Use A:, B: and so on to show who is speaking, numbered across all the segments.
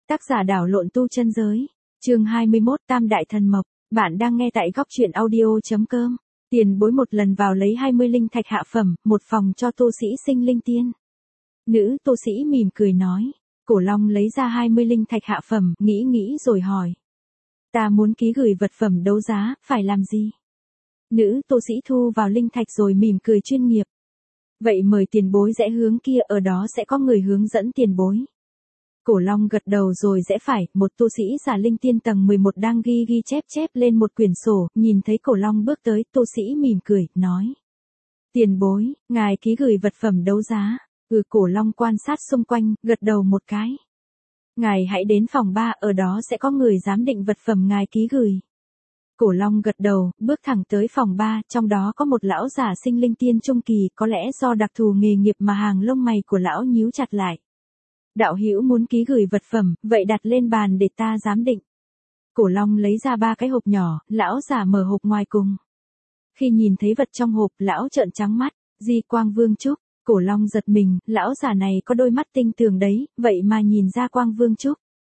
A: Tác giả đảo lộn tu chân giới. Chương 21 Tam Đại Thần Mộc. Bạn đang nghe tại góc truyện audio.com. Tiền bối một lần vào lấy 20 linh thạch hạ phẩm, một phòng cho tu sĩ sinh linh tiên. Nữ tu sĩ mỉm cười nói. Cổ Long lấy ra 20 linh thạch hạ phẩm, nghĩ rồi hỏi. Ta muốn ký gửi vật phẩm đấu giá, phải làm gì? Nữ tu sĩ thu vào linh thạch rồi mỉm cười chuyên nghiệp. Vậy mời tiền bối rẽ hướng kia, ở đó sẽ có người hướng dẫn tiền bối. Cổ Long gật đầu rồi rẽ phải, một tu sĩ giả linh tiên tầng 11 đang ghi chép lên một quyển sổ, nhìn thấy Cổ Long bước tới, tu sĩ mỉm cười, nói. Tiền bối, ngài ký gửi vật phẩm đấu giá. Cổ Long quan sát xung quanh, gật đầu một cái. Ngài hãy đến phòng 3, ở đó sẽ có người giám định vật phẩm ngài ký gửi. Cổ Long gật đầu, bước thẳng tới phòng 3, trong đó có một lão giả sinh linh tiên trung kỳ, có lẽ do đặc thù nghề nghiệp mà hàng lông mày của lão nhíu chặt lại. Đạo hữu muốn ký gửi vật phẩm, vậy đặt lên bàn để ta giám định. Cổ Long lấy ra 3 cái hộp nhỏ, lão giả mở hộp ngoài cùng. Khi nhìn thấy vật trong hộp, lão trợn trắng mắt, Di Quang Vương Trúc. Cổ Long giật mình, lão giả này có đôi mắt tinh tường đấy, vậy mà nhìn ra Quang Vương Trúc.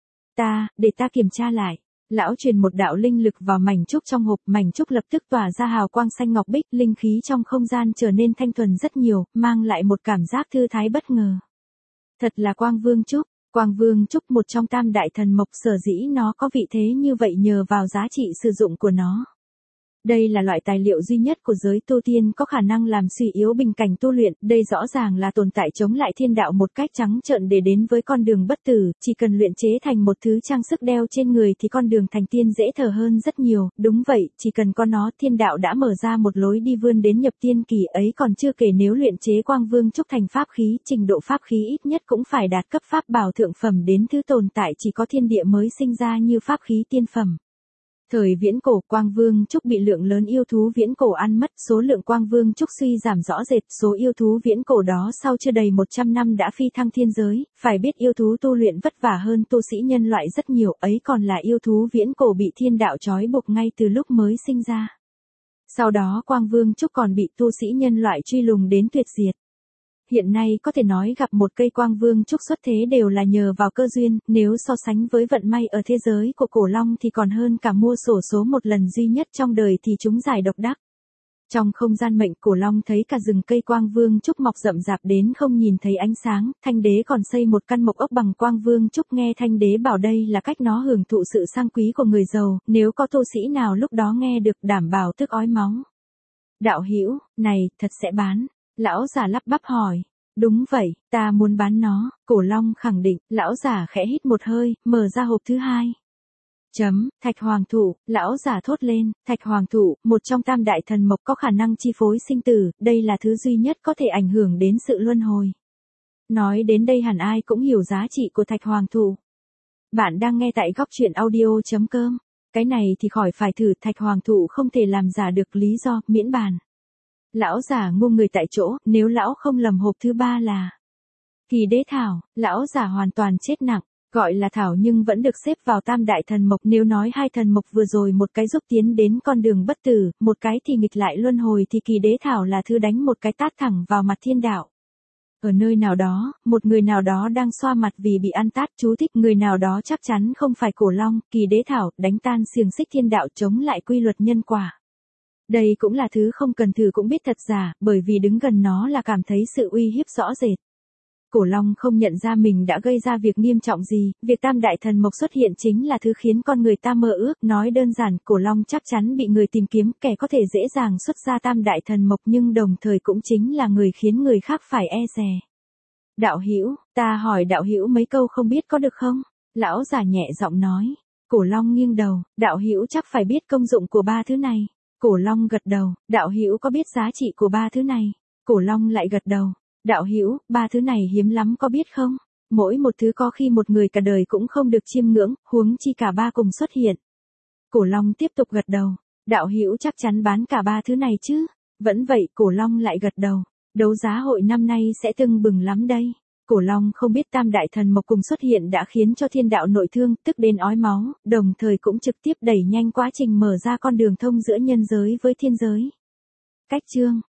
A: Để ta kiểm tra lại. Lão truyền một đạo linh lực vào mảnh trúc trong hộp, mảnh trúc lập tức tỏa ra hào quang xanh ngọc bích, linh khí trong không gian trở nên thanh thuần rất nhiều, mang lại một cảm giác thư thái bất ngờ. Thật là Quang Vương Trúc. Quang Vương Trúc một trong tam đại thần mộc, sở dĩ nó có vị thế như vậy nhờ vào giá trị sử dụng của nó. Đây là loại tài liệu duy nhất của giới tu tiên có khả năng làm suy yếu bình cảnh tu luyện, đây rõ ràng là tồn tại chống lại thiên đạo một cách trắng trợn để đến với con đường bất tử, chỉ cần luyện chế thành một thứ trang sức đeo trên người thì con đường thành tiên dễ thở hơn rất nhiều, đúng vậy, chỉ cần có nó thiên đạo đã mở ra một lối đi vươn đến nhập tiên kỳ ấy, còn chưa kể nếu luyện chế Quang Vương Trúc thành pháp khí, trình độ pháp khí ít nhất cũng phải đạt cấp pháp bảo thượng phẩm đến thứ tồn tại chỉ có thiên địa mới sinh ra như pháp khí tiên phẩm. Thời viễn cổ, Quang Vương Trúc bị lượng lớn yêu thú viễn cổ ăn mất, số lượng Quang Vương Trúc suy giảm rõ rệt, số yêu thú viễn cổ đó sau chưa đầy 100 năm đã phi thăng thiên giới, phải biết yêu thú tu luyện vất vả hơn tu sĩ nhân loại rất nhiều, ấy còn là yêu thú viễn cổ bị thiên đạo trói buộc ngay từ lúc mới sinh ra. Sau đó Quang Vương Trúc còn bị tu sĩ nhân loại truy lùng đến tuyệt diệt. Hiện nay có thể nói gặp một cây Quang Vương Trúc xuất thế đều là nhờ vào cơ duyên, nếu so sánh với vận may ở thế giới của Cổ Long thì còn hơn cả mua xổ số một lần duy nhất trong đời thì chúng giải độc đắc. Trong không gian mệnh, Cổ Long thấy cả rừng cây Quang Vương Trúc mọc rậm rạp đến không nhìn thấy ánh sáng, Thanh Đế còn xây một căn mộc ốc bằng Quang Vương Trúc, nghe Thanh Đế bảo đây là cách nó hưởng thụ sự sang quý của người giàu, nếu có tu sĩ nào lúc đó nghe được đảm bảo tức ói máu. Đạo hữu, này, thật sẽ bán. Lão giả lắp bắp hỏi. Đúng vậy, ta muốn bán nó, Cổ Long khẳng định, lão giả khẽ hít một hơi, mở ra hộp thứ 2. Thạch Hoàng Thụ, lão giả thốt lên, Thạch Hoàng Thụ, một trong tam đại thần mộc có khả năng chi phối sinh tử, đây là thứ duy nhất có thể ảnh hưởng đến sự luân hồi. Nói đến đây hẳn ai cũng hiểu giá trị của Thạch Hoàng Thụ. Bạn đang nghe tại góc truyện audio.com, cái này thì khỏi phải thử, Thạch Hoàng Thụ không thể làm giả được, lý do, miễn bàn. Lão giả ngu người tại chỗ, nếu lão không lầm hộp thứ 3 là Kỳ Đế Thảo, lão giả hoàn toàn chết nặng, gọi là thảo nhưng vẫn được xếp vào tam đại thần mộc, nếu nói hai thần mộc vừa rồi một cái giúp tiến đến con đường bất tử, một cái thì nghịch lại luân hồi thì Kỳ Đế Thảo là thứ đánh một cái tát thẳng vào mặt thiên đạo. Ở nơi nào đó, một người nào đó đang xoa mặt vì bị ăn tát, chú thích người nào đó chắc chắn không phải Cổ Long, Kỳ Đế Thảo, đánh tan xiềng xích thiên đạo, chống lại quy luật nhân quả. Đây cũng là thứ không cần thử cũng biết thật giả, bởi vì đứng gần nó là cảm thấy sự uy hiếp rõ rệt. Cổ Long không nhận ra mình đã gây ra việc nghiêm trọng gì, việc tam đại thần mộc xuất hiện chính là thứ khiến con người ta mơ ước, nói đơn giản, Cổ Long chắc chắn bị người tìm kiếm, kẻ có thể dễ dàng xuất ra tam đại thần mộc nhưng đồng thời cũng chính là người khiến người khác phải e dè. Đạo hữu, ta hỏi đạo hữu mấy câu không biết có được không? Lão giả nhẹ giọng nói. Cổ Long nghiêng đầu, đạo hữu chắc phải biết công dụng của 3 thứ này. Cổ Long gật đầu, đạo hữu có biết giá trị của 3 thứ này? Cổ Long lại gật đầu, đạo hữu, 3 thứ này hiếm lắm có biết không? Mỗi một thứ có khi một người cả đời cũng không được chiêm ngưỡng, huống chi cả 3 cùng xuất hiện. Cổ Long tiếp tục gật đầu, đạo hữu chắc chắn bán cả 3 thứ này chứ? Vẫn vậy, Cổ Long lại gật đầu, đấu giá hội năm nay sẽ tưng bừng lắm đây. Cổ Long không biết tam đại thần mộc cùng xuất hiện đã khiến cho thiên đạo nội thương, tức đến ói máu, đồng thời cũng trực tiếp đẩy nhanh quá trình mở ra con đường thông giữa nhân giới với thiên giới. Cách chương